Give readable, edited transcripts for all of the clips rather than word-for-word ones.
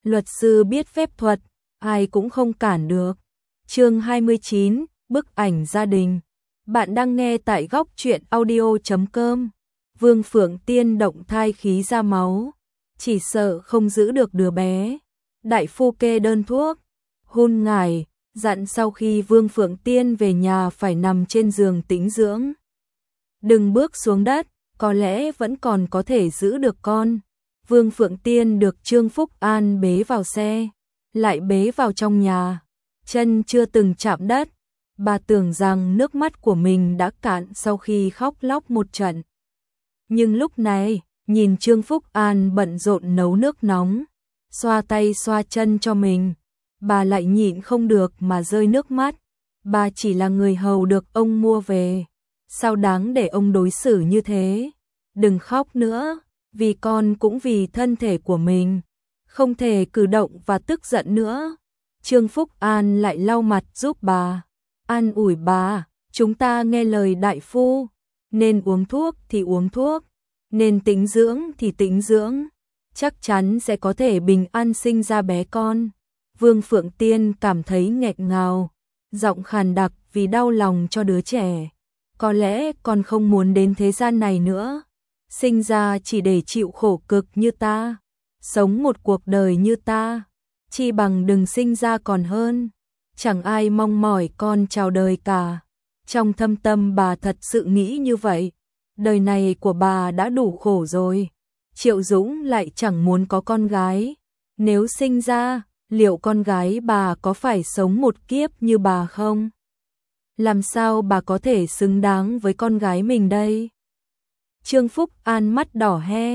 luật sư biết phép thuật, ai cũng không cản được. Chương 29, bức ảnh gia đình. Bạn đang nghe tại góc truyện audio.com. Vương Phượng Tiên động thai khí ra máu, chỉ sợ không giữ được đứa bé. Đại phu kê đơn thuốc, hôn ngải, dặn sau khi Vương Phượng Tiên về nhà phải nằm trên giường tĩnh dưỡng. Đừng bước xuống đất, có lẽ vẫn còn có thể giữ được con. Vương Phượng Tiên được Trương Phúc An bế vào xe, lại bế vào trong nhà, chân chưa từng chạm đất. Bà tưởng rằng nước mắt của mình đã cạn sau khi khóc lóc một trận. Nhưng lúc này, nhìn Trương Phúc An bận rộn nấu nước nóng, xoa tay xoa chân cho mình, bà lại nhịn không được mà rơi nước mắt. Bà chỉ là người hầu được ông mua về, sao đáng để ông đối xử như thế? Đừng khóc nữa, vì con cũng vì thân thể của mình, không thể cử động và tức giận nữa. Trương Phúc An lại lau mặt giúp bà, an ủi bà, chúng ta nghe lời đại phu, nên uống thuốc thì uống thuốc, nên tĩnh dưỡng thì tĩnh dưỡng, chắc chắn sẽ có thể bình an sinh ra bé con. Vương Phượng Tiên cảm thấy nghẹn ngào, giọng khàn đặc vì đau lòng cho đứa trẻ. Có lẽ con không muốn đến thế gian này nữa, sinh ra chỉ để chịu khổ cực như ta, sống một cuộc đời như ta, chi bằng đừng sinh ra còn hơn. Chẳng ai mong mỏi con chào đời cả. Trong thâm tâm bà thật sự nghĩ như vậy. Đời này của bà đã đủ khổ rồi. Triệu Dũng lại chẳng muốn có con gái. Nếu sinh ra, liệu con gái bà có phải sống một kiếp như bà không? Làm sao bà có thể xứng đáng với con gái mình đây? Trương Phúc An mắt đỏ hoe,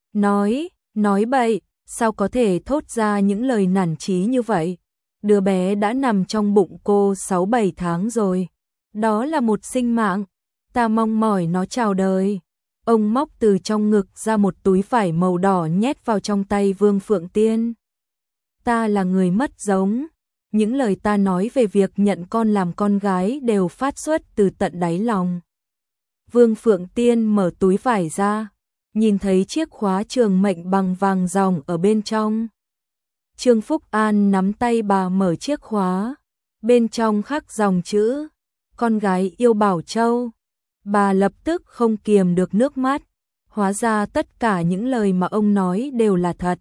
nói bậy, sao có thể thốt ra những lời nản chí như vậy? Đứa bé đã nằm trong bụng cô 6-7 tháng rồi. Đó là một sinh mạng, ta mong mỏi nó chào đời. Ông móc từ trong ngực ra một túi vải màu đỏ nhét vào trong tay Vương Phượng Tiên. Ta là người mất giống. Những lời ta nói về việc nhận con làm con gái đều phát xuất từ tận đáy lòng. Vương Phượng Tiên mở túi vải ra, nhìn thấy chiếc khóa trường mệnh bằng vàng ròng ở bên trong. Trương Phúc An nắm tay bà mở chiếc khóa, bên trong khắc dòng chữ, con gái yêu Bảo Châu. Bà lập tức không kiềm được nước mắt, hóa ra tất cả những lời mà ông nói đều là thật.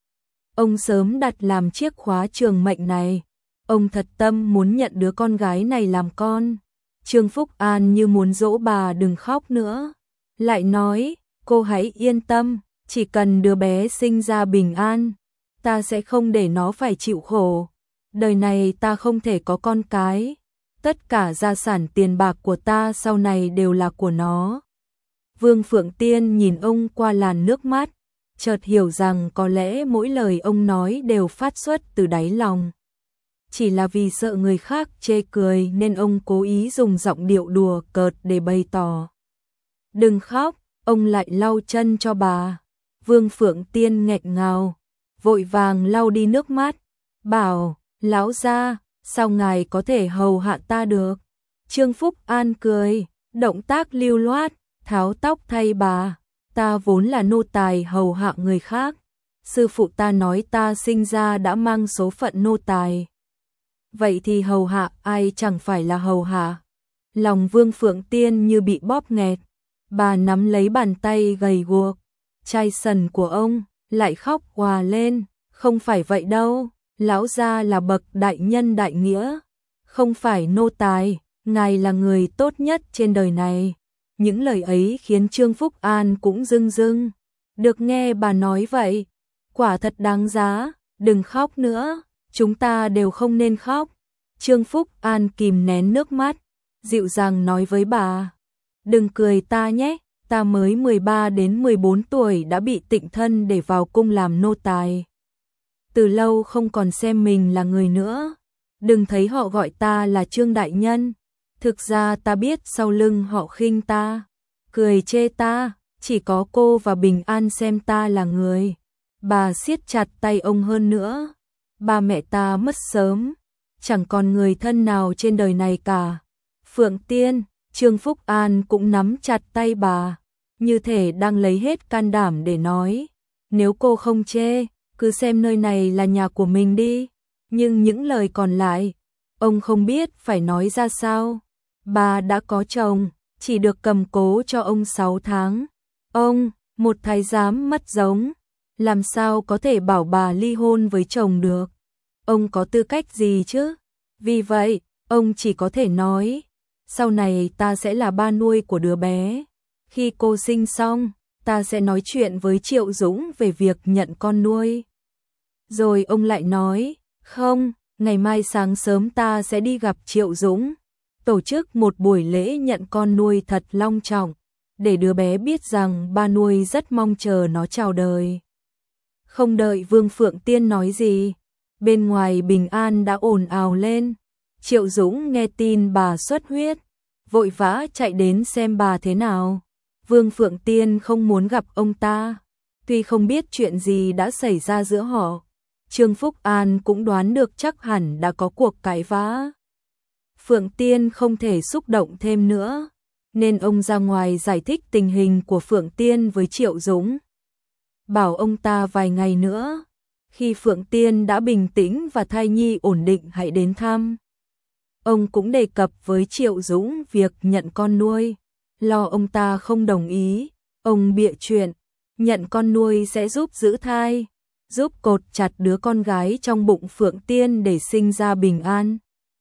Ông sớm đặt làm chiếc khóa trường mệnh này, ông thật tâm muốn nhận đứa con gái này làm con. Trương Phúc An như muốn dỗ bà đừng khóc nữa, lại nói, cô hãy yên tâm, chỉ cần đứa bé sinh ra bình an, ta sẽ không để nó phải chịu khổ. Đời này ta không thể có con cái, tất cả gia sản tiền bạc của ta sau này đều là của nó. Vương Phượng Tiên nhìn ông qua làn nước mắt, chợt hiểu rằng có lẽ mỗi lời ông nói đều phát xuất từ đáy lòng. Chỉ là vì sợ người khác chê cười nên ông cố ý dùng giọng điệu đùa cợt để bày tỏ. Đừng khóc, ông lại lau chân cho bà. Vương Phượng Tiên nghẹn ngào, vội vàng lau đi nước mắt, bảo, lão gia, sao ngài có thể hầu hạ ta được? Trương Phúc An cười, động tác lưu loát, tháo tóc thay bà, ta vốn là nô tài hầu hạ người khác, sư phụ ta nói ta sinh ra đã mang số phận nô tài. Vậy thì hầu hạ ai chẳng phải là hầu hạ? Lòng Vương Phượng Tiên như bị bóp nghẹt, bà nắm lấy bàn tay gầy guộc, chai sần của ông, lại khóc òa lên, không phải vậy đâu, lão gia là bậc đại nhân đại nghĩa, không phải nô tài, ngài là người tốt nhất trên đời này. Những lời ấy khiến Trương Phúc An cũng rưng rưng, được nghe bà nói vậy, quả thật đáng giá, đừng khóc nữa, chúng ta đều không nên khóc. Trương Phúc An kìm nén nước mắt, dịu dàng nói với bà, đừng cười ta nhé, ta mới 13 đến 14 tuổi đã bị tịnh thân để vào cung làm nô tài. Từ lâu không còn xem mình là người nữa, đừng thấy họ gọi ta là Trương Đại Nhân, thực ra ta biết sau lưng họ khinh ta, cười chê ta, chỉ có cô và Bình An xem ta là người. Bà siết chặt tay ông hơn nữa, ba mẹ ta mất sớm, chẳng còn người thân nào trên đời này cả. Phượng Tiên, Trương Phúc An cũng nắm chặt tay bà, như thể đang lấy hết can đảm để nói, nếu cô không chê, cứ xem nơi này là nhà của mình đi. Nhưng những lời còn lại, ông không biết phải nói ra sao. Bà đã có chồng, chỉ được cầm cố cho ông 6 tháng. Ông, một thái giám mất giống, làm sao có thể bảo bà ly hôn với chồng được? Ông có tư cách gì chứ? Vì vậy, ông chỉ có thể nói, sau này ta sẽ là ba nuôi của đứa bé. Khi cô sinh xong, ta sẽ nói chuyện với Triệu Dũng về việc nhận con nuôi. Rồi ông lại nói, không, ngày mai sáng sớm ta sẽ đi gặp Triệu Dũng, tổ chức một buổi lễ nhận con nuôi thật long trọng, để đứa bé biết rằng ba nuôi rất mong chờ nó chào đời. Không đợi Vương Phượng Tiên nói gì, bên ngoài Bình An đã ồn ào lên. Triệu Dũng nghe tin bà xuất huyết, vội vã chạy đến xem bà thế nào. Vương Phượng Tiên không muốn gặp ông ta, tuy không biết chuyện gì đã xảy ra giữa họ. Trương Phúc An cũng đoán được chắc hẳn đã có cuộc cãi vã. Phượng Tiên không thể xúc động thêm nữa, nên ông ra ngoài giải thích tình hình của Phượng Tiên với Triệu Dũng. Bảo ông ta vài ngày nữa, khi Phượng Tiên đã bình tĩnh và thai nhi ổn định hãy đến thăm. Ông cũng đề cập với Triệu Dũng việc nhận con nuôi, lo ông ta không đồng ý. Ông bịa chuyện, nhận con nuôi sẽ giúp giữ thai, giúp cột chặt đứa con gái trong bụng Phượng Tiên để sinh ra bình an.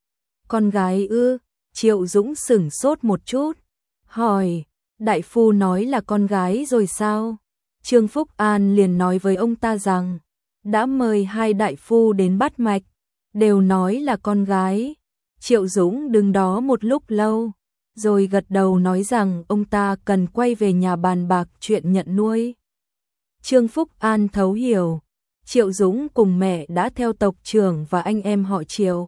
Con gái ư? Triệu Dũng sửng sốt một chút, hỏi, đại phu nói là con gái rồi sao? Trương Phúc An liền nói với ông ta rằng, đã mời 2 đại phu đến bắt mạch, đều nói là con gái. Triệu Dũng đứng đó một lúc lâu, rồi gật đầu nói rằng ông ta cần quay về nhà bàn bạc chuyện nhận nuôi. Trương Phúc An thấu hiểu, Triệu Dũng cùng mẹ đã theo tộc trưởng và anh em họ Triệu.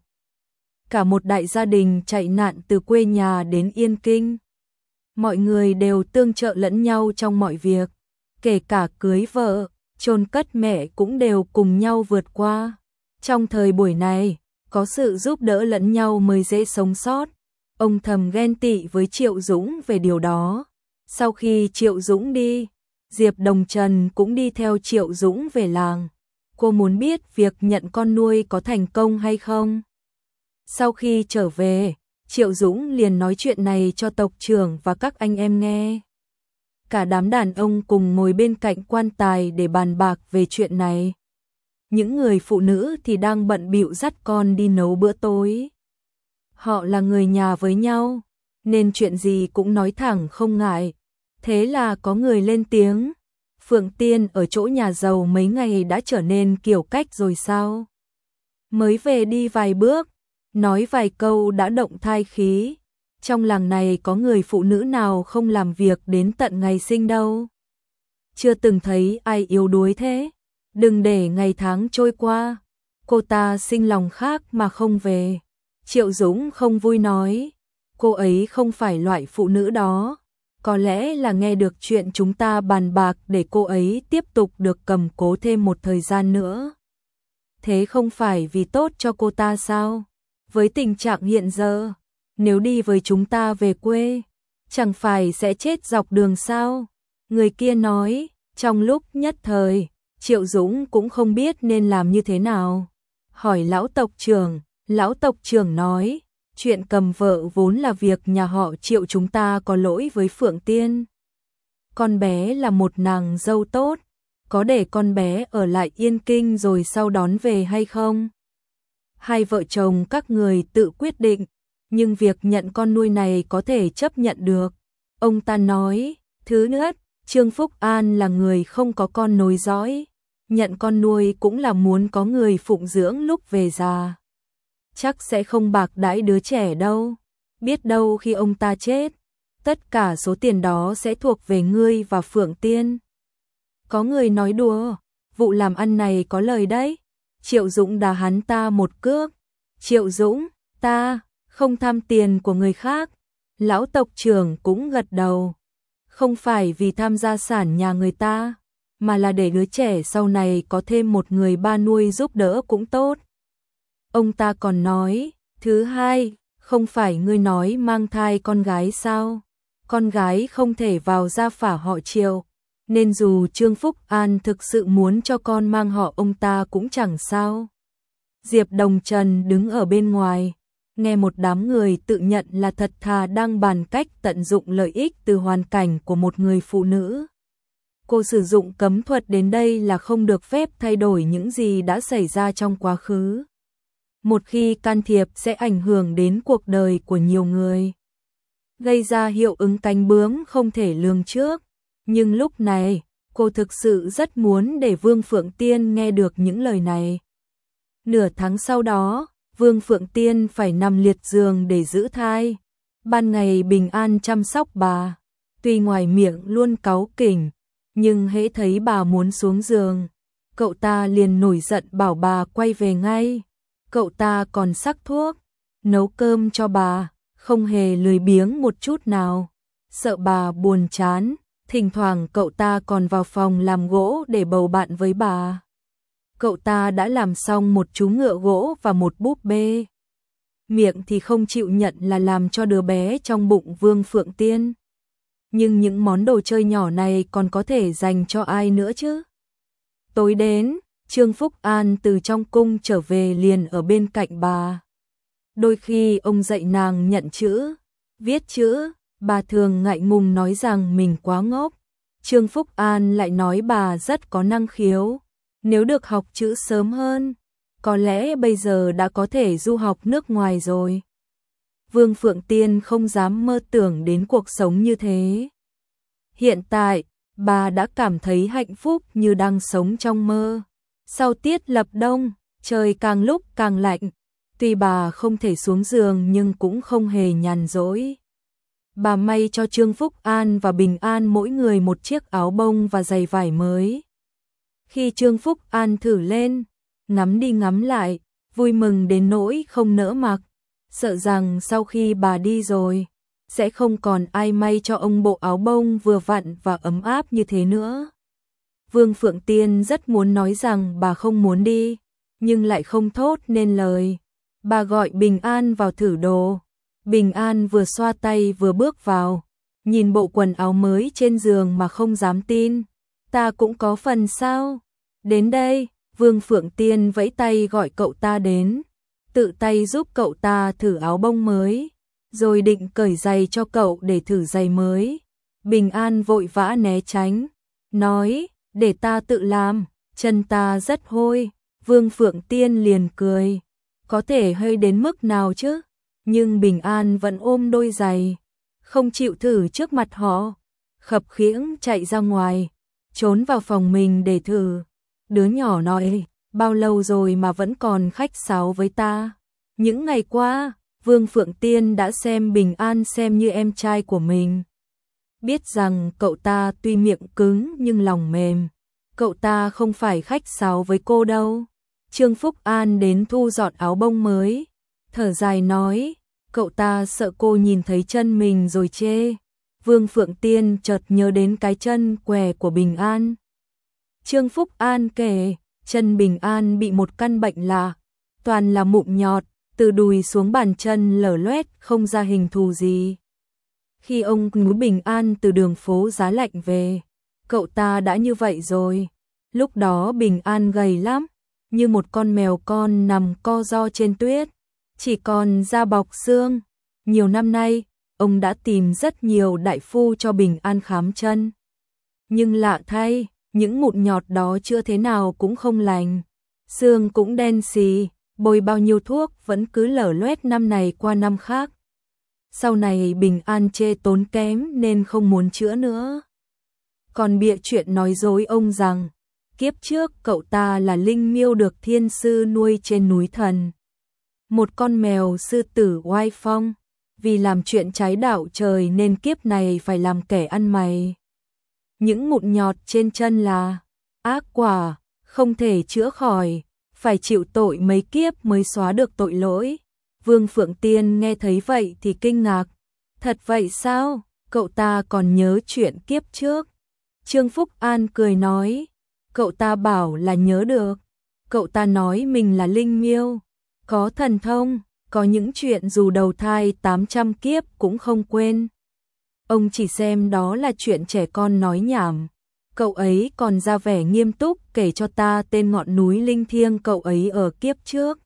Cả một đại gia đình chạy nạn từ quê nhà đến Yên Kinh. Mọi người đều tương trợ lẫn nhau trong mọi việc, kể cả cưới vợ, chôn cất mẹ cũng đều cùng nhau vượt qua. Trong thời buổi này, có sự giúp đỡ lẫn nhau mới dễ sống sót. Ông thầm ghen tị với Triệu Dũng về điều đó. Sau khi Triệu Dũng đi, Diệp Đồng Trần cũng đi theo Triệu Dũng về làng. Cô muốn biết việc nhận con nuôi có thành công hay không. Sau khi trở về, Triệu Dũng liền nói chuyện này cho tộc trưởng và các anh em nghe. Cả đám đàn ông cùng ngồi bên cạnh quan tài để bàn bạc về chuyện này. Những người phụ nữ thì đang bận bịu dắt con đi nấu bữa tối. Họ là người nhà với nhau, nên chuyện gì cũng nói thẳng không ngại. Thế là có người lên tiếng, Phượng Tiên ở chỗ nhà giàu mấy ngày đã trở nên kiểu cách rồi sao? Mới về đi vài bước, nói vài câu đã động thai khí. Trong làng này có người phụ nữ nào không làm việc đến tận ngày sinh đâu. Chưa từng thấy ai yếu đuối thế. Đừng để ngày tháng trôi qua, cô ta sinh lòng khác mà không về. Triệu Dũng không vui nói, cô ấy không phải loại phụ nữ đó. Có lẽ là nghe được chuyện chúng ta bàn bạc để cô ấy tiếp tục được cầm cố thêm một thời gian nữa. Thế không phải vì tốt cho cô ta sao? Với tình trạng hiện giờ, nếu đi với chúng ta về quê, chẳng phải sẽ chết dọc đường sao? Người kia nói, trong lúc nhất thời, Triệu Dũng cũng không biết nên làm như thế nào. Hỏi lão tộc trưởng nói, chuyện cầm vợ vốn là việc nhà họ Triệu chúng ta có lỗi với Phượng Tiên. Con bé là một nàng dâu tốt, có để con bé ở lại Yên Kinh rồi sau đón về hay không? Hai vợ chồng các người tự quyết định, nhưng việc nhận con nuôi này có thể chấp nhận được. Ông ta nói, thứ nhất, Trương Phúc An là người không có con nối dõi, nhận con nuôi cũng là muốn có người phụng dưỡng lúc về già. Chắc sẽ không bạc đãi đứa trẻ đâu, biết đâu khi ông ta chết, tất cả số tiền đó sẽ thuộc về ngươi và Phượng Tiên. Có người nói đùa, vụ làm ăn này có lời đấy. Triệu Dũng đá hắn ta một cước. Triệu Dũng, ta không tham tiền của người khác. Lão tộc trưởng cũng gật đầu. Không phải vì tham gia sản nhà người ta, mà là để đứa trẻ sau này có thêm một người ba nuôi giúp đỡ cũng tốt. Ông ta còn nói, thứ hai, không phải ngươi nói mang thai con gái sao? Con gái không thể vào gia phả họ Triệu, nên dù Trương Phúc An thực sự muốn cho con mang họ ông ta cũng chẳng sao. Diệp Đồng Trần đứng ở bên ngoài, nghe một đám người tự nhận là thật thà đang bàn cách tận dụng lợi ích từ hoàn cảnh của một người phụ nữ. Cô sử dụng cấm thuật đến đây là không được phép thay đổi những gì đã xảy ra trong quá khứ. Một khi can thiệp sẽ ảnh hưởng đến cuộc đời của nhiều người, gây ra hiệu ứng cánh bướm không thể lường trước. Nhưng lúc này, cô thực sự rất muốn để Vương Phượng Tiên nghe được những lời này. Nửa tháng sau đó, Vương Phượng Tiên phải nằm liệt giường để giữ thai. Ban ngày bình an chăm sóc bà, tuy ngoài miệng luôn cáu kỉnh, nhưng hễ thấy bà muốn xuống giường, cậu ta liền nổi giận bảo bà quay về ngay. Cậu ta còn sắc thuốc, nấu cơm cho bà, không hề lười biếng một chút nào. Sợ bà buồn chán, thỉnh thoảng cậu ta còn vào phòng làm gỗ để bầu bạn với bà. Cậu ta đã làm xong một chú ngựa gỗ và một búp bê. Miệng thì không chịu nhận là làm cho đứa bé trong bụng Vương Phượng Tiên. Nhưng những món đồ chơi nhỏ này còn có thể dành cho ai nữa chứ? Tối đến, Trương Phúc An từ trong cung trở về liền ở bên cạnh bà. Đôi khi ông dạy nàng nhận chữ, viết chữ, bà thường ngại ngùng nói rằng mình quá ngốc. Trương Phúc An lại nói bà rất có năng khiếu, nếu được học chữ sớm hơn, có lẽ bây giờ đã có thể du học nước ngoài rồi. Vương Phượng Tiên không dám mơ tưởng đến cuộc sống như thế. Hiện tại, bà đã cảm thấy hạnh phúc như đang sống trong mơ. Sau tiết lập đông, trời càng lúc càng lạnh, tuy bà không thể xuống giường nhưng cũng không hề nhàn rỗi. Bà may cho Trương Phúc An và Bình An mỗi người một chiếc áo bông và giày vải mới. Khi Trương Phúc An thử lên, ngắm đi ngắm lại, vui mừng đến nỗi không nỡ mặc, sợ rằng sau khi bà đi rồi, sẽ không còn ai may cho ông bộ áo bông vừa vặn và ấm áp như thế nữa. Vương Phượng Tiên rất muốn nói rằng bà không muốn đi, nhưng lại không thốt nên lời. Bà gọi Bình An vào thử đồ. Bình An vừa xoa tay vừa bước vào, nhìn bộ quần áo mới trên giường mà không dám tin. Ta cũng có phần sao? Đến đây, Vương Phượng Tiên vẫy tay gọi cậu ta đến, tự tay giúp cậu ta thử áo bông mới, rồi định cởi giày cho cậu để thử giày mới. Bình An vội vã né tránh, nói, để ta tự làm, chân ta rất hôi. Vương Phượng Tiên liền cười, có thể hơi đến mức nào chứ? Nhưng Bình An vẫn ôm đôi giày, không chịu thử trước mặt họ, khập khiễng chạy ra ngoài, trốn vào phòng mình để thử. Đứa nhỏ nói, bao lâu rồi mà vẫn còn khách sáo với ta? Những ngày qua, Vương Phượng Tiên đã xem Bình An xem như em trai của mình. Biết rằng cậu ta tuy miệng cứng nhưng lòng mềm, cậu ta không phải khách sáo với cô đâu. Trương Phúc An đến thu dọn áo bông mới, thở dài nói, cậu ta sợ cô nhìn thấy chân mình rồi chê. Vương Phượng Tiên chợt nhớ đến cái chân què của Bình An. Trương Phúc An kể, chân Bình An bị một căn bệnh lạ, toàn là mụn nhọt, từ đùi xuống bàn chân lở loét không ra hình thù gì. Khi ông cứu Bình An từ đường phố Giá Lạnh về, cậu ta đã như vậy rồi. Lúc đó Bình An gầy lắm, như một con mèo con nằm co ro trên tuyết, chỉ còn da bọc xương. Nhiều năm nay, ông đã tìm rất nhiều đại phu cho Bình An khám chân. Nhưng lạ thay, những mụn nhọt đó chưa thế nào cũng không lành. Xương cũng đen xì, bôi bao nhiêu thuốc vẫn cứ lở loét năm này qua năm khác. Sau này Bình An chê tốn kém nên không muốn chữa nữa. Còn bịa chuyện nói dối ông rằng, kiếp trước cậu ta là linh miêu được thiên sư nuôi trên núi thần. Một con mèo sư tử oai phong, vì làm chuyện trái đạo trời nên kiếp này phải làm kẻ ăn mày. Những mụn nhọt trên chân là ác quả, không thể chữa khỏi, phải chịu tội mấy kiếp mới xóa được tội lỗi. Vương Phượng Tiên nghe thấy vậy thì kinh ngạc. Thật vậy sao? Cậu ta còn nhớ chuyện kiếp trước. Trương Phúc An cười nói, cậu ta bảo là nhớ được. Cậu ta nói mình là linh miêu, có thần thông, có những chuyện dù đầu thai 800 kiếp cũng không quên. Ông chỉ xem đó là chuyện trẻ con nói nhảm. Cậu ấy còn ra vẻ nghiêm túc kể cho ta tên ngọn núi linh thiêng cậu ấy ở kiếp trước.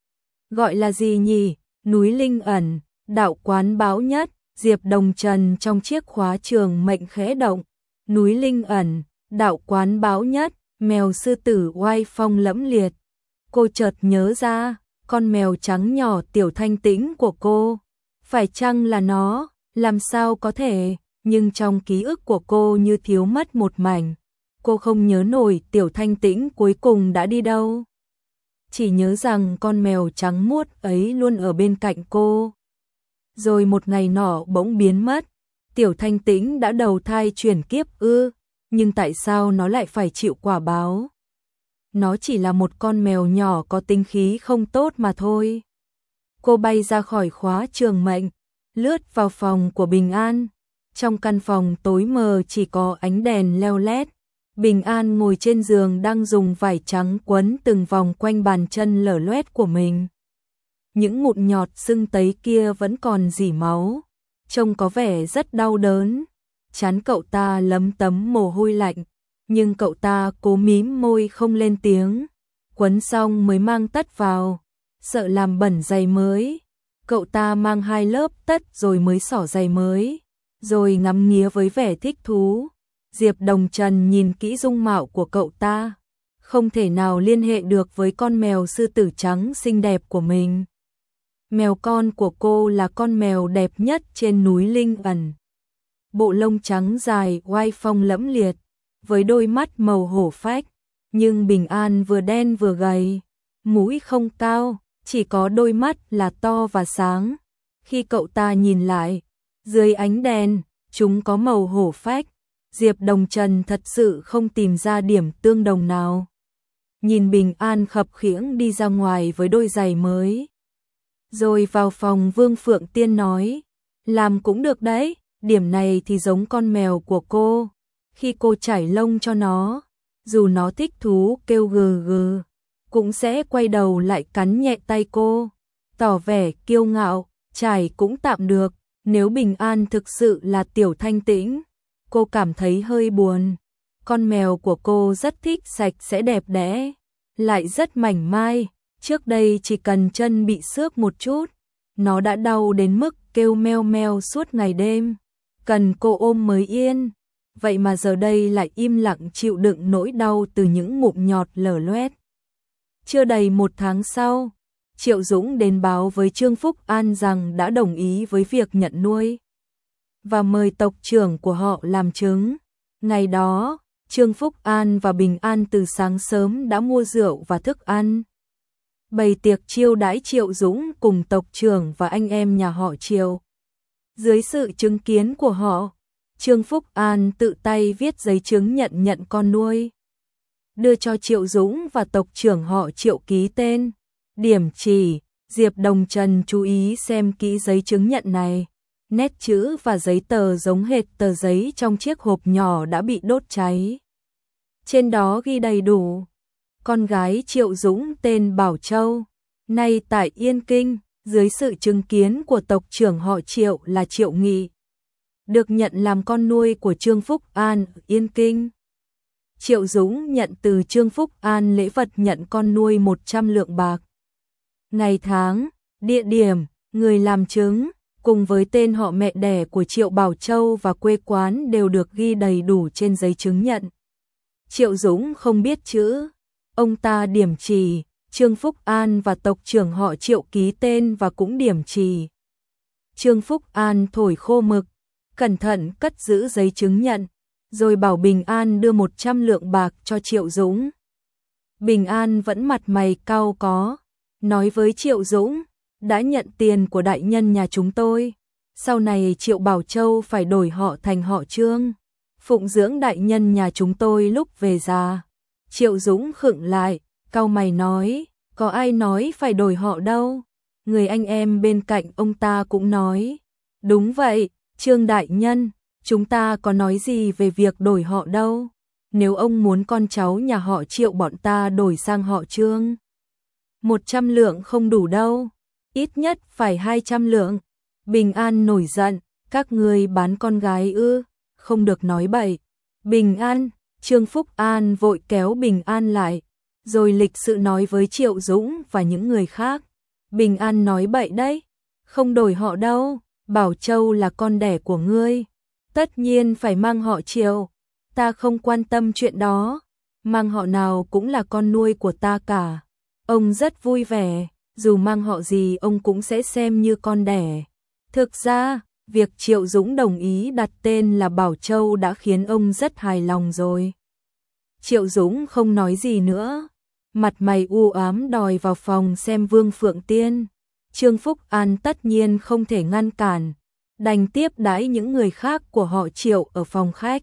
Gọi là gì nhỉ? Núi Linh Ẩn, đạo quán báo nhất. Diệp Đồng Trần trong chiếc khóa trường mệnh khẽ động. Núi Linh Ẩn, đạo quán báo nhất, mèo sư tử oai phong lẫm liệt. Cô chợt nhớ ra, con mèo trắng nhỏ Tiểu Thanh Tĩnh của cô. Phải chăng là nó? Làm sao có thể? Nhưng trong ký ức của cô như thiếu mất một mảnh. Cô không nhớ nổi Tiểu Thanh Tĩnh cuối cùng đã đi đâu. Chỉ nhớ rằng con mèo trắng muốt ấy luôn ở bên cạnh cô. Rồi một ngày nọ bỗng biến mất. Tiểu Thanh Tĩnh đã đầu thai chuyển kiếp ư? Nhưng tại sao nó lại phải chịu quả báo? Nó chỉ là một con mèo nhỏ có tính khí không tốt mà thôi. Cô bay ra khỏi khóa trường mệnh, lướt vào phòng của Bình An. Trong căn phòng tối mờ chỉ có ánh đèn leo lét. Bình An ngồi trên giường đang dùng vải trắng quấn từng vòng quanh bàn chân lở loét của mình. Những mụn nhọt sưng tấy kia vẫn còn rỉ máu, trông có vẻ rất đau đớn. Trán cậu ta lấm tấm mồ hôi lạnh, nhưng cậu ta cố mím môi không lên tiếng. Quấn xong mới mang tất vào, sợ làm bẩn giày mới. Cậu ta mang 2 lớp tất rồi mới xỏ giày mới, rồi ngắm nghía với vẻ thích thú. Diệp Đồng Trần nhìn kỹ dung mạo của cậu ta, không thể nào liên hệ được với con mèo sư tử trắng xinh đẹp của mình. Mèo con của cô là con mèo đẹp nhất trên núi Linh Ẩn. Bộ lông trắng dài oai phong lẫm liệt, với đôi mắt màu hổ phách, nhưng Bình An vừa đen vừa gầy, mũi không cao, chỉ có đôi mắt là to và sáng. Khi cậu ta nhìn lại, dưới ánh đèn, chúng có màu hổ phách. Diệp Đồng Trần thật sự không tìm ra điểm tương đồng nào. Nhìn Bình An khập khiễng đi ra ngoài với đôi giày mới. Rồi vào phòng Vương Phượng Tiên nói, làm cũng được đấy, điểm này thì giống con mèo của cô. Khi cô chải lông cho nó, dù nó thích thú kêu gừ gừ, cũng sẽ quay đầu lại cắn nhẹ tay cô, tỏ vẻ kiêu ngạo. Chải cũng tạm được, nếu Bình An thực sự là Tiểu Thanh Tĩnh, cô cảm thấy hơi buồn. Con mèo của cô rất thích sạch sẽ đẹp đẽ, lại rất mảnh mai. Trước đây chỉ cần chân bị xước một chút, nó đã đau đến mức kêu meo meo suốt ngày đêm, cần cô ôm mới yên. Vậy mà giờ đây lại im lặng chịu đựng nỗi đau từ những mụn nhọt lở loét. Chưa đầy 1 tháng sau, Triệu Dũng đến báo với Trương Phúc An rằng đã đồng ý với việc nhận nuôi và mời tộc trưởng của họ làm chứng. Ngày đó, Trương Phúc An và Bình An từ sáng sớm đã mua rượu và thức ăn, bày tiệc chiêu đãi Triệu Dũng cùng tộc trưởng và anh em nhà họ Triệu. Dưới sự chứng kiến của họ, Trương Phúc An tự tay viết giấy chứng nhận con nuôi, đưa cho Triệu Dũng và tộc trưởng họ Triệu ký tên, điểm chỉ. Diệp Đồng Trần chú ý xem kỹ giấy chứng nhận này. Nét chữ và giấy tờ giống hệt tờ giấy trong chiếc hộp nhỏ đã bị đốt cháy. Trên đó ghi đầy đủ, con gái Triệu Dũng tên Bảo Châu, nay tại Yên Kinh, dưới sự chứng kiến của tộc trưởng họ Triệu là Triệu Nghị, được nhận làm con nuôi của Trương Phúc An ở Yên Kinh. Triệu Dũng nhận từ Trương Phúc An lễ vật nhận con nuôi 100 lượng bạc. Ngày tháng, địa điểm, người làm chứng, cùng với tên họ mẹ đẻ của Triệu Bảo Châu và quê quán đều được ghi đầy đủ trên giấy chứng nhận. Triệu Dũng không biết chữ, ông ta điểm chỉ, Trương Phúc An và tộc trưởng họ Triệu ký tên và cũng điểm chỉ. Trương Phúc An thổi khô mực, cẩn thận cất giữ giấy chứng nhận, rồi bảo Bình An đưa 100 lượng bạc cho Triệu Dũng. Bình An vẫn mặt mày cau có, nói với Triệu Dũng, đã nhận tiền của đại nhân nhà chúng tôi, sau này Triệu Bảo Châu phải đổi họ thành họ Trương, phụng dưỡng đại nhân nhà chúng tôi lúc về già. Triệu Dũng khựng lại, cau mày nói, có ai nói phải đổi họ đâu. Người anh em bên cạnh ông ta cũng nói, đúng vậy, Trương đại nhân, chúng ta có nói gì về việc đổi họ đâu. Nếu ông muốn con cháu nhà họ Triệu bọn ta đổi sang họ Trương, 100 lượng không đủ đâu, ít nhất phải 200 lượng. Bình An nổi giận, các ngươi bán con gái ư, không được nói bậy. Bình An, Trương Phúc An vội kéo Bình An lại, rồi lịch sự nói với Triệu Dũng và những người khác. Bình An nói bậy đấy, không đổi họ đâu, Bảo Châu là con đẻ của ngươi, tất nhiên phải mang họ Triệu, ta không quan tâm chuyện đó, mang họ nào cũng là con nuôi của ta cả. Ông rất vui vẻ, dù mang họ gì ông cũng sẽ xem như con đẻ. Thực ra, việc Triệu Dũng đồng ý đặt tên là Bảo Châu đã khiến ông rất hài lòng rồi. Triệu Dũng không nói gì nữa, mặt mày u ám đòi vào phòng xem Vương Phượng Tiên. Trương Phúc An tất nhiên không thể ngăn cản, đành tiếp đãi những người khác của họ Triệu ở phòng khách.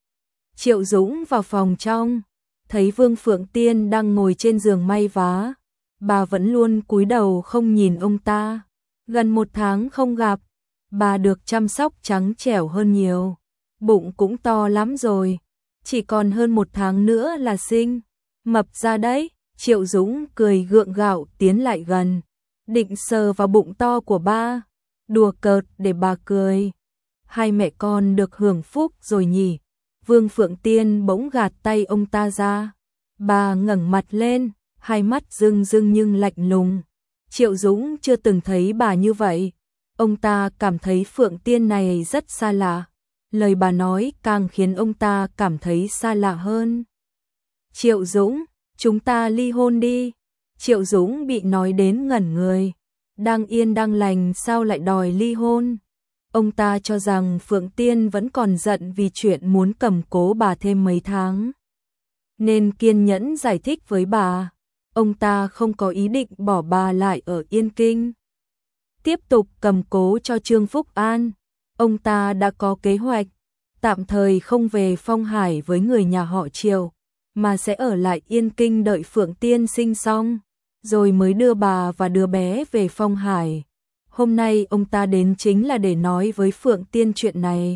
Triệu Dũng vào phòng trong, thấy Vương Phượng Tiên đang ngồi trên giường may vá, bà vẫn luôn cúi đầu không nhìn ông ta. Gần 1 tháng không gặp, bà được chăm sóc trắng trẻo hơn nhiều, bụng cũng to lắm rồi, chỉ còn hơn 1 tháng nữa là sinh, mập ra đấy. Triệu Dũng cười gượng gạo tiến lại gần, định sờ vào bụng to của ba, đùa cợt để bà cười. Hai mẹ con được hưởng phúc rồi nhỉ. Vương Phượng Tiên bỗng gạt tay ông ta ra, bà ngẩng mặt lên, hai mắt rưng rưng nhưng lạnh lùng. Triệu Dũng chưa từng thấy bà như vậy, ông ta cảm thấy Phượng Tiên này rất xa lạ, lời bà nói càng khiến ông ta cảm thấy xa lạ hơn. Triệu Dũng, chúng ta ly hôn đi. Triệu Dũng bị nói đến ngẩn người, đang yên đang lành sao lại đòi ly hôn. Ông ta cho rằng Phượng Tiên vẫn còn giận vì chuyện muốn cầm cố bà thêm mấy tháng, nên kiên nhẫn giải thích với bà. Ông ta không có ý định bỏ bà lại ở Yên Kinh, tiếp tục cầm cố cho Trương Phúc An. Ông ta đã có kế hoạch, tạm thời không về Phong Hải với người nhà họ Triệu, mà sẽ ở lại Yên Kinh đợi Phượng Tiên sinh xong, rồi mới đưa bà và đứa bé về Phong Hải. Hôm nay ông ta đến chính là để nói với Phượng Tiên chuyện này.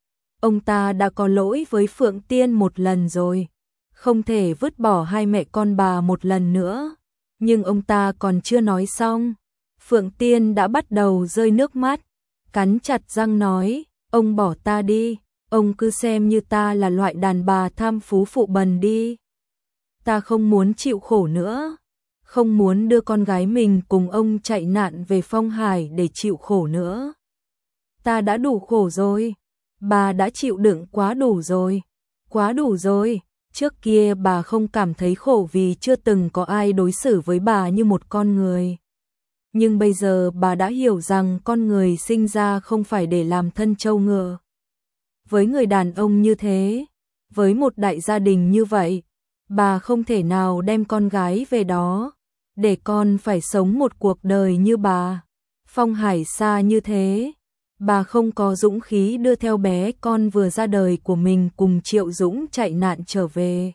Ông ta đã có lỗi với Phượng Tiên một lần rồi, không thể vứt bỏ hai mẹ con bà một lần nữa. Nhưng ông ta còn chưa nói xong, Phượng Tiên đã bắt đầu rơi nước mắt, cắn chặt răng nói, ông bỏ ta đi, ông cứ xem như ta là loại đàn bà tham phú phụ bần đi. Ta không muốn chịu khổ nữa, không muốn đưa con gái mình cùng ông chạy nạn về Phong Hải để chịu khổ nữa. Ta đã đủ khổ rồi, bà đã chịu đựng quá đủ rồi, quá đủ rồi. Trước kia bà không cảm thấy khổ vì chưa từng có ai đối xử với bà như một con người. Nhưng bây giờ bà đã hiểu rằng con người sinh ra không phải để làm thân trâu ngựa. Với người đàn ông như thế, với một đại gia đình như vậy, bà không thể nào đem con gái về đó, để con phải sống một cuộc đời như bà. Phong Hải xa như thế, bà không có dũng khí đưa theo bé con vừa ra đời của mình cùng Triệu Dũng chạy nạn trở về.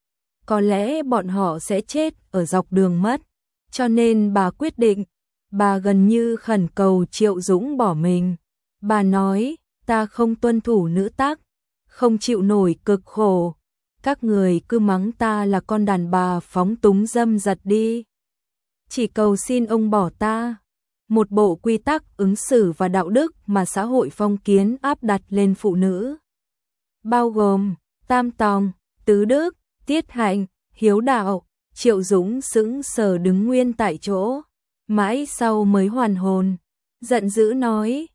Có lẽ bọn họ sẽ chết ở dọc đường mất, cho nên bà quyết định, bà gần như khẩn cầu Triệu Dũng bỏ mình. Bà nói, ta không tuân thủ nữ tắc, không chịu nổi cực khổ, các người cứ mắng ta là con đàn bà phóng túng dâm dật đi. Chỉ cầu xin ông bỏ ta. Một bộ quy tắc ứng xử và đạo đức mà xã hội phong kiến áp đặt lên phụ nữ, bao gồm tam tòng, tứ đức, tiết hạnh, hiếu đạo. Triệu Dũng sững sờ đứng nguyên tại chỗ, mãi sau mới hoàn hồn, giận dữ nói,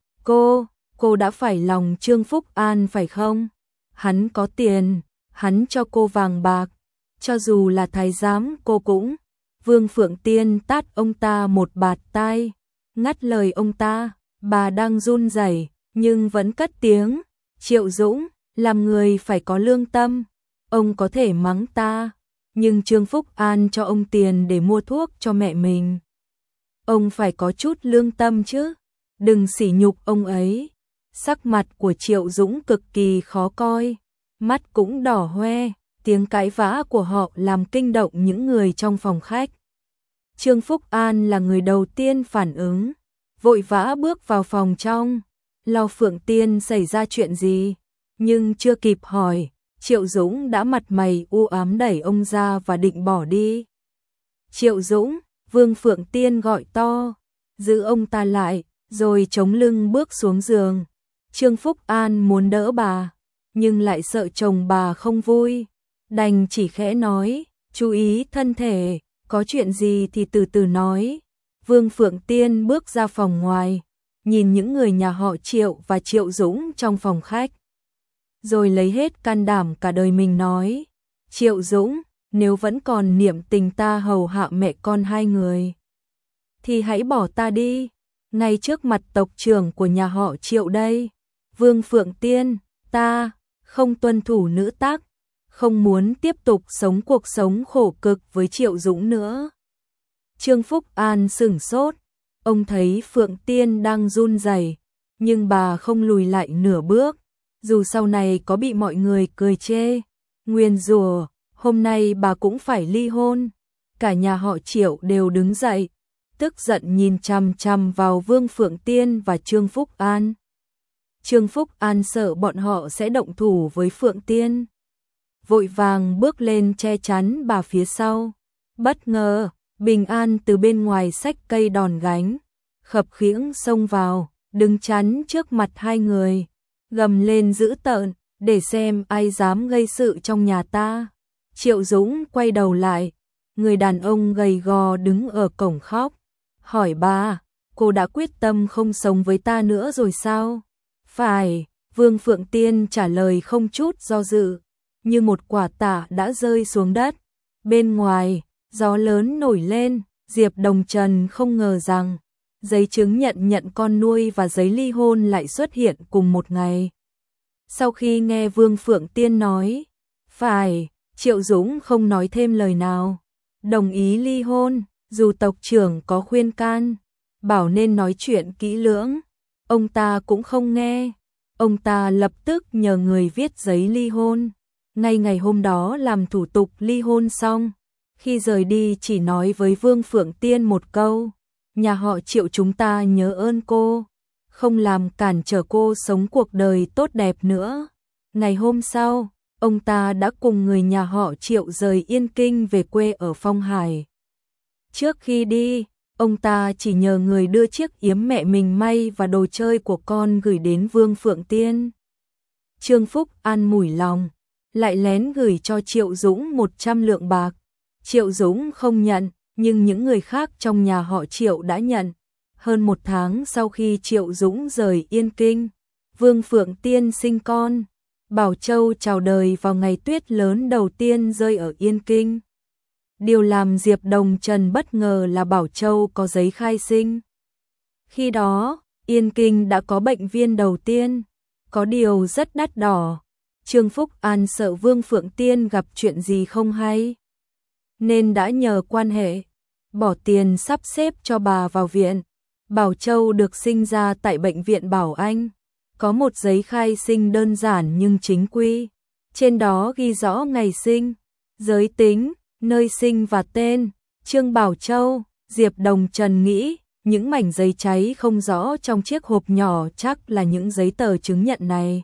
cô đã phải lòng Trương Phúc An phải không? Hắn có tiền, hắn cho cô vàng bạc, cho dù là thái giám cô cũng. Vương Phượng Tiên tát ông ta một bạt tai, ngắt lời ông ta. Bà đang run rẩy nhưng vẫn cất tiếng, Triệu Dũng, làm người phải có lương tâm, ông có thể mắng ta, nhưng Trương Phúc An cho ông tiền để mua thuốc cho mẹ mình, ông phải có chút lương tâm chứ, đừng sỉ nhục ông ấy. Sắc mặt của Triệu Dũng cực kỳ khó coi, mắt cũng đỏ hoe, tiếng cãi vã của họ làm kinh động những người trong phòng khách. Trương Phúc An là người đầu tiên phản ứng, vội vã bước vào phòng trong, lo Phượng Tiên xảy ra chuyện gì, nhưng chưa kịp hỏi, Triệu Dũng đã mặt mày u ám đẩy ông ra và định bỏ đi. Triệu Dũng, Vương Phượng Tiên gọi to, giữ ông ta lại, rồi chống lưng bước xuống giường. Trương Phúc An muốn đỡ bà, nhưng lại sợ chồng bà không vui, đành chỉ khẽ nói, chú ý thân thể, có chuyện gì thì từ từ nói. Vương Phượng Tiên bước ra phòng ngoài, nhìn những người nhà họ Triệu và Triệu Dũng trong phòng khách, rồi lấy hết can đảm cả đời mình nói, Triệu Dũng, nếu vẫn còn niệm tình ta hầu hạ mẹ con hai người, thì hãy bỏ ta đi, ngay trước mặt tộc trưởng của nhà họ Triệu đây. Vương Phượng Tiên, ta không tuân thủ nữ tắc, không muốn tiếp tục sống cuộc sống khổ cực với Triệu Dũng nữa. Trương Phúc An sửng sốt, ông thấy Phượng Tiên đang run rẩy, nhưng bà không lùi lại nửa bước, dù sau này có bị mọi người cười chê, nguyền rủa, hôm nay bà cũng phải ly hôn. Cả nhà họ Triệu đều đứng dậy, tức giận nhìn chằm chằm vào Vương Phượng Tiên và Trương Phúc An. Trương Phúc An sợ bọn họ sẽ động thủ với Phượng Tiên, vội vàng bước lên che chắn bà phía sau. Bất ngờ, Bình An từ bên ngoài xách cây đòn gánh, khập khiễng xông vào, đứng chắn trước mặt hai người, gầm lên dữ tợn, để xem ai dám gây sự trong nhà ta. Triệu Dũng quay đầu lại, người đàn ông gầy gò đứng ở cổng khóc, hỏi bà, cô đã quyết tâm không sống với ta nữa rồi sao? Phải, Vương Phượng Tiên trả lời không chút do dự, như một quả tạ đã rơi xuống đất. Bên ngoài, gió lớn nổi lên, Diệp Đồng Trần không ngờ rằng giấy chứng nhận con nuôi và giấy ly hôn lại xuất hiện cùng một ngày. Sau khi nghe Vương Phượng Tiên nói, phải, Triệu Dũng không nói thêm lời nào, đồng ý ly hôn, dù tộc trưởng có khuyên can, bảo nên nói chuyện kỹ lưỡng, ông ta cũng không nghe. Ông ta lập tức nhờ người viết giấy ly hôn, ngay ngày hôm đó làm thủ tục ly hôn xong. Khi rời đi chỉ nói với Vương Phượng Tiên một câu, nhà họ Triệu chúng ta nhớ ơn cô, không làm cản trở cô sống cuộc đời tốt đẹp nữa. Ngày hôm sau, ông ta đã cùng người nhà họ Triệu rời Yên Kinh về quê ở Phong Hải. Trước khi đi, ông ta chỉ nhờ người đưa chiếc yếm mẹ mình may và đồ chơi của con gửi đến Vương Phượng Tiên. Trương Phúc An mủi lòng, lại lén gửi cho Triệu Dũng 100 lượng bạc. Triệu Dũng không nhận, nhưng những người khác trong nhà họ Triệu đã nhận. Hơn một tháng sau khi Triệu Dũng rời Yên Kinh, Vương Phượng Tiên sinh con. Bảo Châu chào đời vào ngày tuyết lớn đầu tiên rơi ở Yên Kinh. Điều làm Diệp Đồng Trần bất ngờ là Bảo Châu có giấy khai sinh. Khi đó, Yên Kinh đã có bệnh viên đầu tiên, có điều rất đắt đỏ. Trương Phúc An sợ Vương Phượng Tiên gặp chuyện gì không hay, nên đã nhờ quan hệ, bỏ tiền sắp xếp cho bà vào viện. Bảo Châu được sinh ra tại bệnh viện Bảo Anh, có một giấy khai sinh đơn giản nhưng chính quy. Trên đó ghi rõ ngày sinh, giới tính, nơi sinh và tên, Trương Bảo Châu. Diệp Đồng Trần nghĩ, những mảnh giấy cháy không rõ trong chiếc hộp nhỏ chắc là những giấy tờ chứng nhận này.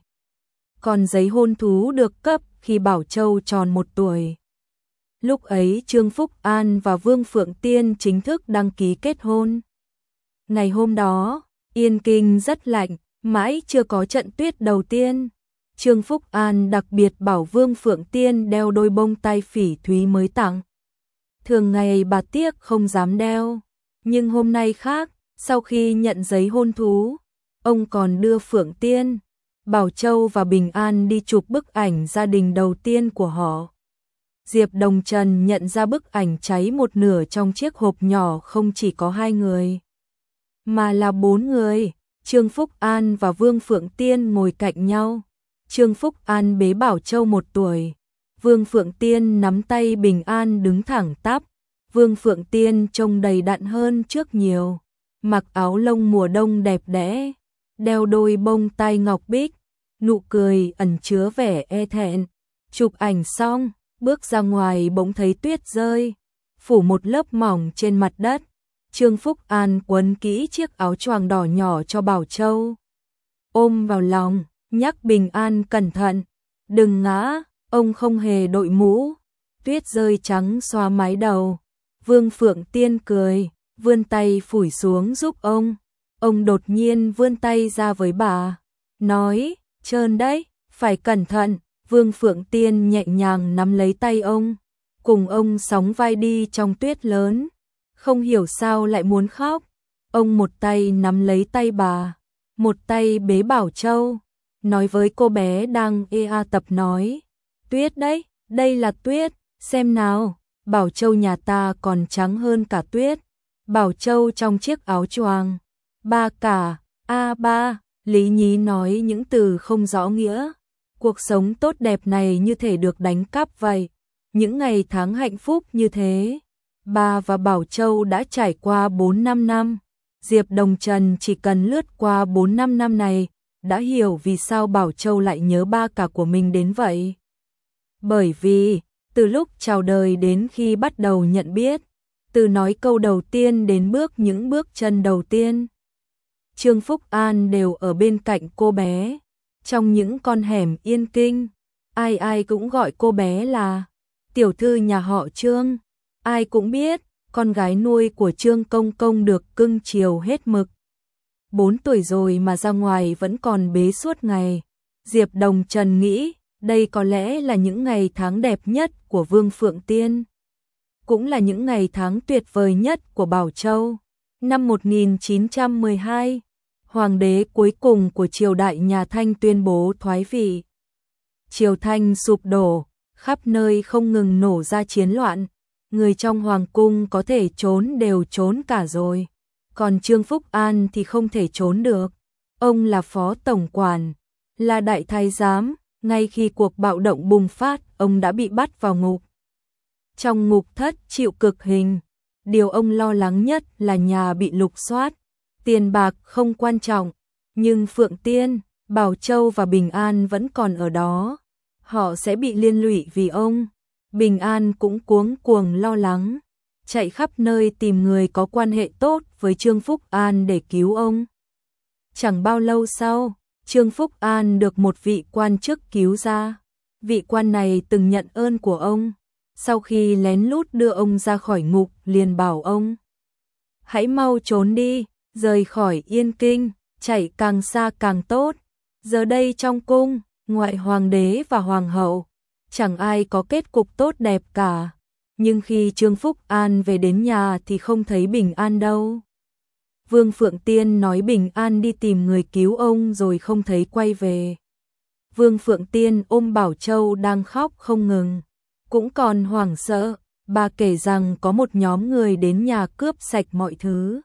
Còn giấy hôn thú được cấp khi Bảo Châu tròn 1 tuổi. Lúc ấy Trương Phúc An và Vương Phượng Tiên chính thức đăng ký kết hôn. Ngày hôm đó, Yên Kinh rất lạnh, mãi chưa có trận tuyết đầu tiên. Trương Phúc An đặc biệt bảo Vương Phượng Tiên đeo đôi bông tai phỉ thúy mới tặng. Thường ngày bà tiếc không dám đeo, nhưng hôm nay khác, sau khi nhận giấy hôn thú, ông còn đưa Phượng Tiên, Bảo Châu và Bình An đi chụp bức ảnh gia đình đầu tiên của họ. Diệp Đồng Trần nhận ra bức ảnh cháy một nửa trong chiếc hộp nhỏ không chỉ có 2 người, mà là 4 người. Trương Phúc An và Vương Phượng Tiên ngồi cạnh nhau. Trương Phúc An bế Bảo Châu 1 tuổi. Vương Phượng Tiên nắm tay Bình An đứng thẳng tắp. Vương Phượng Tiên trông đầy đặn hơn trước nhiều, mặc áo lông mùa đông đẹp đẽ, đeo đôi bông tai ngọc bích, nụ cười ẩn chứa vẻ e thẹn. Chụp ảnh xong, bước ra ngoài bỗng thấy tuyết rơi, phủ một lớp mỏng trên mặt đất. Trương Phúc An quấn kỹ chiếc áo choàng đỏ nhỏ cho Bảo Châu, ôm vào lòng, nhắc Bình An cẩn thận, đừng ngã. Ông không hề đội mũ, tuyết rơi trắng xóa mái đầu. Vương Phượng Tiên cười, vươn tay phủi xuống giúp ông. Ông đột nhiên vươn tay ra với bà, nói, trơn đấy. Phải cẩn thận, Vương Phượng Tiên nhẹ nhàng nắm lấy tay ông, cùng ông sóng vai đi trong tuyết lớn. Không hiểu sao lại muốn khóc. Ông một tay nắm lấy tay bà, một tay bế Bảo Châu, nói với cô bé đang tập nói. Tuyết đấy, đây là tuyết, xem nào, Bảo Châu nhà ta còn trắng hơn cả tuyết. Bảo Châu trong chiếc áo choàng. Ba cả, ba, Lý Nhí nói những từ không rõ nghĩa. Cuộc sống tốt đẹp này như thể được đánh cắp vậy. Những ngày tháng hạnh phúc như thế, bà và Bảo Châu đã trải qua 4-5 năm. Diệp Đồng Trần chỉ cần lướt qua 4-5 năm này, đã hiểu vì sao Bảo Châu lại nhớ ba cả của mình đến vậy. Bởi vì, từ lúc chào đời đến khi bắt đầu nhận biết, từ nói câu đầu tiên đến bước những bước chân đầu tiên, Trương Phúc An đều ở bên cạnh cô bé. Trong những con hẻm Yên Kinh, ai ai cũng gọi cô bé là tiểu thư nhà họ Trương. Ai cũng biết, con gái nuôi của Trương Công Công được cưng chiều hết mực. 4 tuổi rồi mà ra ngoài vẫn còn bế suốt ngày. Diệp Đồng Trần nghĩ, đây có lẽ là những ngày tháng đẹp nhất của Vương Phượng Tiên. Cũng là những ngày tháng tuyệt vời nhất của Bảo Châu. Năm 1912, Hoàng đế cuối cùng của triều đại nhà Thanh tuyên bố thoái vị. Triều Thanh sụp đổ, khắp nơi không ngừng nổ ra chiến loạn. Người trong hoàng cung có thể trốn đều trốn cả rồi. Còn Trương Phúc An thì không thể trốn được. Ông là phó tổng quản, là đại thái giám. Ngay khi cuộc bạo động bùng phát, ông đã bị bắt vào ngục. Trong ngục thất chịu cực hình. Điều ông lo lắng nhất là nhà bị lục soát. Tiền bạc không quan trọng, nhưng Phượng Tiên, Bảo Châu và Bình An vẫn còn ở đó. Họ sẽ bị liên lụy vì ông. Bình An cũng cuống cuồng lo lắng, chạy khắp nơi tìm người có quan hệ tốt với Trương Phúc An để cứu ông. Chẳng bao lâu sau, Trương Phúc An được một vị quan chức cứu ra. Vị quan này từng nhận ơn của ông. Sau khi lén lút đưa ông ra khỏi ngục, liền bảo ông: hãy mau trốn đi, rời khỏi Yên Kinh, chạy càng xa càng tốt. Giờ đây trong cung, ngoại hoàng đế và hoàng hậu, chẳng ai có kết cục tốt đẹp cả. Nhưng khi Trương Phúc An về đến nhà thì không thấy Bình An đâu. Vương Phượng Tiên nói Bình An đi tìm người cứu ông rồi không thấy quay về. Vương Phượng Tiên ôm Bảo Châu đang khóc không ngừng, cũng còn hoảng sợ. Bà kể rằng có một nhóm người đến nhà cướp sạch mọi thứ.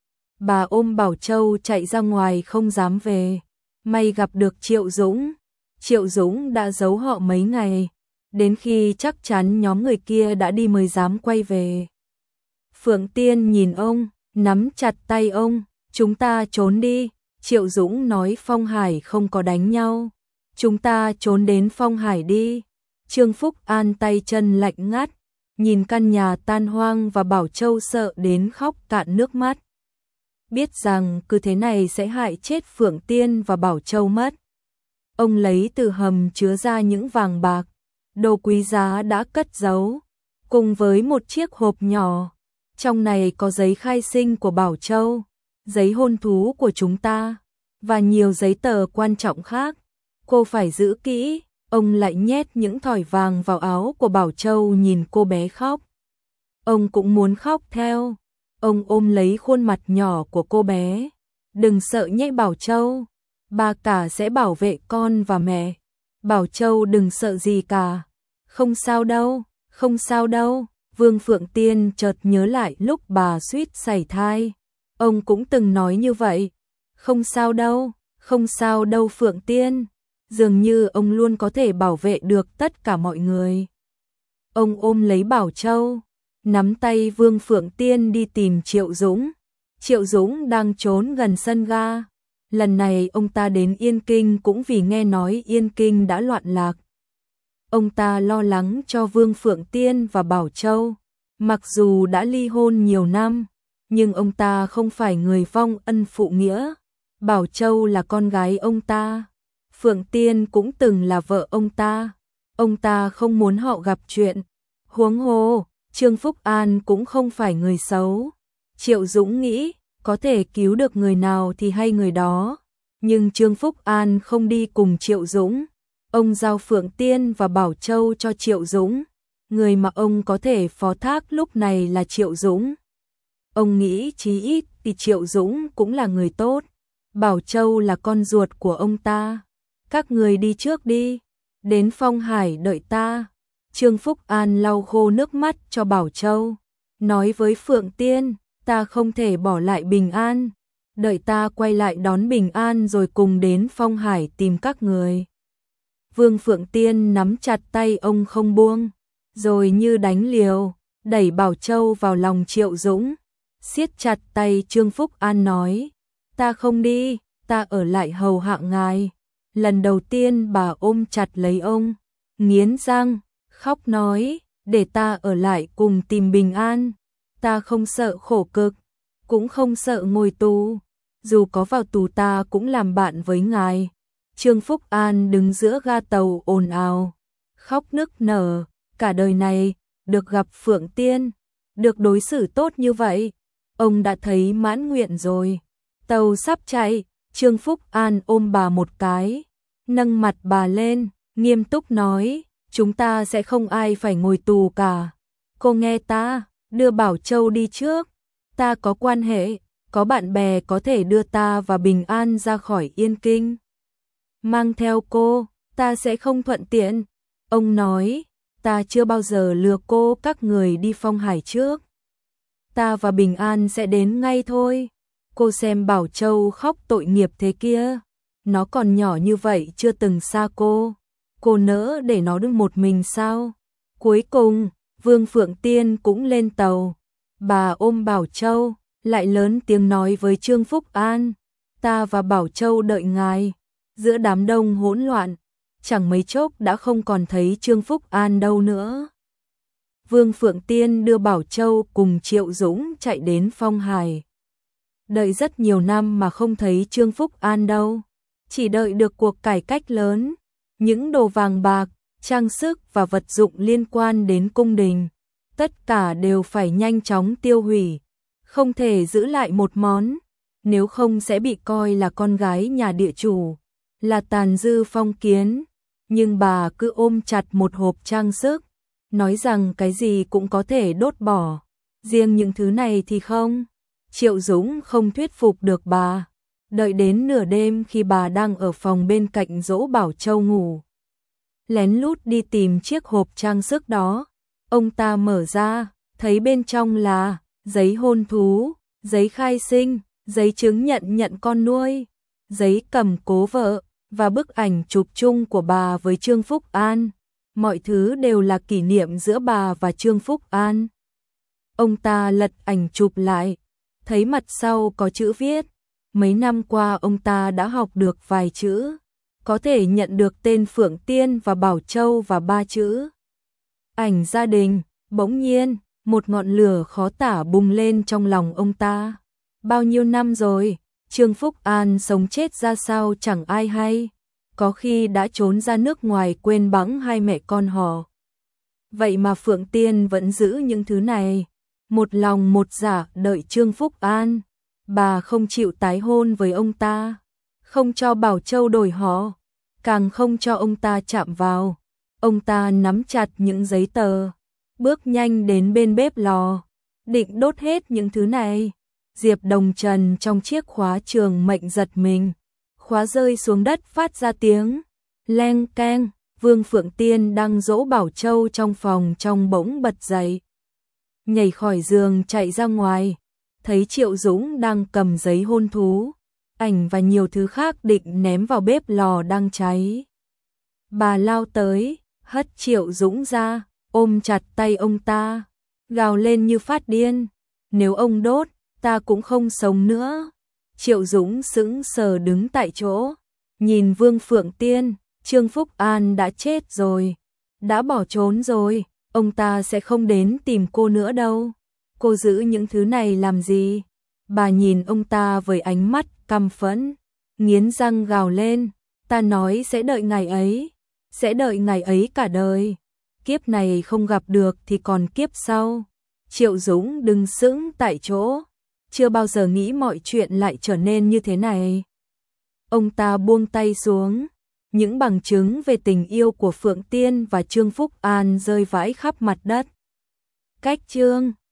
Bà ôm Bảo Châu chạy ra ngoài không dám về. May gặp được Triệu Dũng. Triệu Dũng đã giấu họ mấy ngày, đến khi chắc chắn nhóm người kia đã đi mới dám quay về. Phượng Tiên nhìn ông, nắm chặt tay ông. Chúng ta trốn đi. Triệu Dũng nói Phong Hải không có đánh nhau. Chúng ta trốn đến Phong Hải đi. Trương Phúc An tay chân lạnh ngắt, nhìn căn nhà tan hoang và Bảo Châu sợ đến khóc cạn nước mắt. Biết rằng cứ thế này sẽ hại chết Phượng Tiên và Bảo Châu mất. Ông lấy từ hầm chứa ra những vàng bạc, đồ quý giá đã cất giấu, cùng với một chiếc hộp nhỏ. Trong này có giấy khai sinh của Bảo Châu, giấy hôn thú của chúng ta, và nhiều giấy tờ quan trọng khác. Cô phải giữ kỹ. Ông lại nhét những thỏi vàng vào áo của Bảo Châu nhìn cô bé khóc. Ông cũng muốn khóc theo. Ông ôm lấy khuôn mặt nhỏ của cô bé. Đừng sợ nhé Bảo Châu. Ba cả sẽ bảo vệ con và mẹ. Bảo Châu đừng sợ gì cả. Không sao đâu, không sao đâu. Vương Phượng Tiên chợt nhớ lại lúc bà suýt sảy thai. Ông cũng từng nói như vậy. Không sao đâu, không sao đâu Phượng Tiên. Dường như ông luôn có thể bảo vệ được tất cả mọi người. Ông ôm lấy Bảo Châu, nắm tay Vương Phượng Tiên đi tìm Triệu Dũng. Triệu Dũng đang trốn gần sân ga. Lần này ông ta đến Yên Kinh cũng vì nghe nói Yên Kinh đã loạn lạc. Ông ta lo lắng cho Vương Phượng Tiên và Bảo Châu. Mặc dù đã ly hôn nhiều năm, nhưng ông ta không phải người vong ân phụ nghĩa. Bảo Châu là con gái ông ta. Phượng Tiên cũng từng là vợ ông ta. Ông ta không muốn họ gặp chuyện. Huống hồ, Trương Phúc An cũng không phải người xấu. Triệu Dũng nghĩ, có thể cứu được người nào thì hay người đó. Nhưng Trương Phúc An không đi cùng Triệu Dũng. Ông giao Phượng Tiên và Bảo Châu cho Triệu Dũng, người mà ông có thể phó thác lúc này là Triệu Dũng. Ông nghĩ chí ít thì Triệu Dũng cũng là người tốt, Bảo Châu là con ruột của ông ta. Các người đi trước đi, đến Phong Hải đợi ta. Trương Phúc An lau khô nước mắt cho Bảo Châu, nói với Phượng Tiên, ta không thể bỏ lại Bình An, đợi ta quay lại đón Bình An rồi cùng đến Phong Hải tìm các người. Vương Phượng Tiên nắm chặt tay ông không buông, rồi như đánh liều, đẩy Bảo Châu vào lòng Triệu Dũng, siết chặt tay Trương Phúc An nói, ta không đi, ta ở lại hầu hạ ngài. Lần đầu tiên bà ôm chặt lấy ông, nghiến răng, khóc nói, để ta ở lại cùng tìm Bình An, ta không sợ khổ cực, cũng không sợ ngồi tù, dù có vào tù ta cũng làm bạn với ngài. Trương Phúc An đứng giữa ga tàu ồn ào, khóc nức nở, cả đời này, được gặp Phượng Tiên, được đối xử tốt như vậy, ông đã thấy mãn nguyện rồi. Tàu sắp chạy, Trương Phúc An ôm bà một cái, nâng mặt bà lên, nghiêm túc nói, chúng ta sẽ không ai phải ngồi tù cả. Cô nghe ta, đưa Bảo Châu đi trước, ta có quan hệ, có bạn bè có thể đưa ta và Bình An ra khỏi Yên Kinh. Mang theo cô, ta sẽ không thuận tiện. Ông nói, ta chưa bao giờ lừa cô các người đi Phong Hải trước. Ta và Bình An sẽ đến ngay thôi. Cô xem Bảo Châu khóc tội nghiệp thế kia. Nó còn nhỏ như vậy chưa từng xa cô nỡ để nó đứng một mình sao? Cuối cùng, Vương Phượng Tiên cũng lên tàu. Bà ôm Bảo Châu, lại lớn tiếng nói với Trương Phúc An, ta và Bảo Châu đợi ngài. Giữa đám đông hỗn loạn, chẳng mấy chốc đã không còn thấy Trương Phúc An đâu nữa. Vương Phượng Tiên đưa Bảo Châu cùng Triệu Dũng chạy đến Phong Hải. Đợi rất nhiều năm mà không thấy Trương Phúc An đâu, chỉ đợi được cuộc cải cách lớn, những đồ vàng bạc, trang sức và vật dụng liên quan đến cung đình, tất cả đều phải nhanh chóng tiêu hủy, không thể giữ lại một món, nếu không sẽ bị coi là con gái nhà địa chủ, là tàn dư phong kiến. Nhưng bà cứ ôm chặt một hộp trang sức, nói rằng cái gì cũng có thể đốt bỏ, riêng những thứ này thì không. Triệu Dũng không thuyết phục được bà, đợi đến nửa đêm khi bà đang ở phòng bên cạnh dỗ Bảo Châu ngủ, lén lút đi tìm chiếc hộp trang sức đó. Ông ta mở ra, thấy bên trong là giấy hôn thú, giấy khai sinh, giấy chứng nhận con nuôi, giấy cầm cố vợ và bức ảnh chụp chung của bà với Trương Phúc An. Mọi thứ đều là kỷ niệm giữa bà và Trương Phúc An. Ông ta lật ảnh chụp lại, thấy mặt sau có chữ viết. Mấy năm qua ông ta đã học được vài chữ, có thể nhận được tên Phượng Tiên và Bảo Châu và 3 chữ. Ảnh gia đình. Bỗng nhiên, một ngọn lửa khó tả bùng lên trong lòng ông ta. Bao nhiêu năm rồi, Trương Phúc An sống chết ra sao chẳng ai hay. Có khi đã trốn ra nước ngoài quên bẵng hai mẹ con họ. Vậy mà Phượng Tiên vẫn giữ những thứ này, một lòng một dạ đợi Trương Phúc An. Bà không chịu tái hôn với ông ta, không cho Bảo Châu đổi họ, càng không cho ông ta chạm vào. Ông ta nắm chặt những giấy tờ, bước nhanh đến bên bếp lò, định đốt hết những thứ này. Diệp Đồng Trần trong chiếc khóa trường mệnh giật mình, khóa rơi xuống đất phát ra tiếng leng keng. Vương Phượng Tiên đang dỗ Bảo Châu trong phòng trong bỗng bật dậy, nhảy khỏi giường chạy ra ngoài, thấy Triệu Dũng đang cầm giấy hôn thú, ảnh và nhiều thứ khác định ném vào bếp lò đang cháy. Bà lao tới, hất Triệu Dũng ra, ôm chặt tay ông ta, gào lên như phát điên, nếu ông đốt, ta cũng không sống nữa. Triệu Dũng sững sờ đứng tại chỗ, nhìn Vương Phượng Tiên. Trương Phúc An đã chết rồi, đã bỏ trốn rồi, ông ta sẽ không đến tìm cô nữa đâu. Cô giữ những thứ này làm gì? Bà nhìn ông ta với ánh mắt căm phẫn, nghiến răng gào lên, ta nói sẽ đợi ngày ấy, sẽ đợi ngày ấy cả đời. Kiếp này không gặp được thì còn kiếp sau. Triệu Dũng đứng sững tại chỗ, chưa bao giờ nghĩ mọi chuyện lại trở nên như thế này. Ông ta buông tay xuống, những bằng chứng về tình yêu của Phượng Tiên và Trương Phúc An rơi vãi khắp mặt đất. Cách chương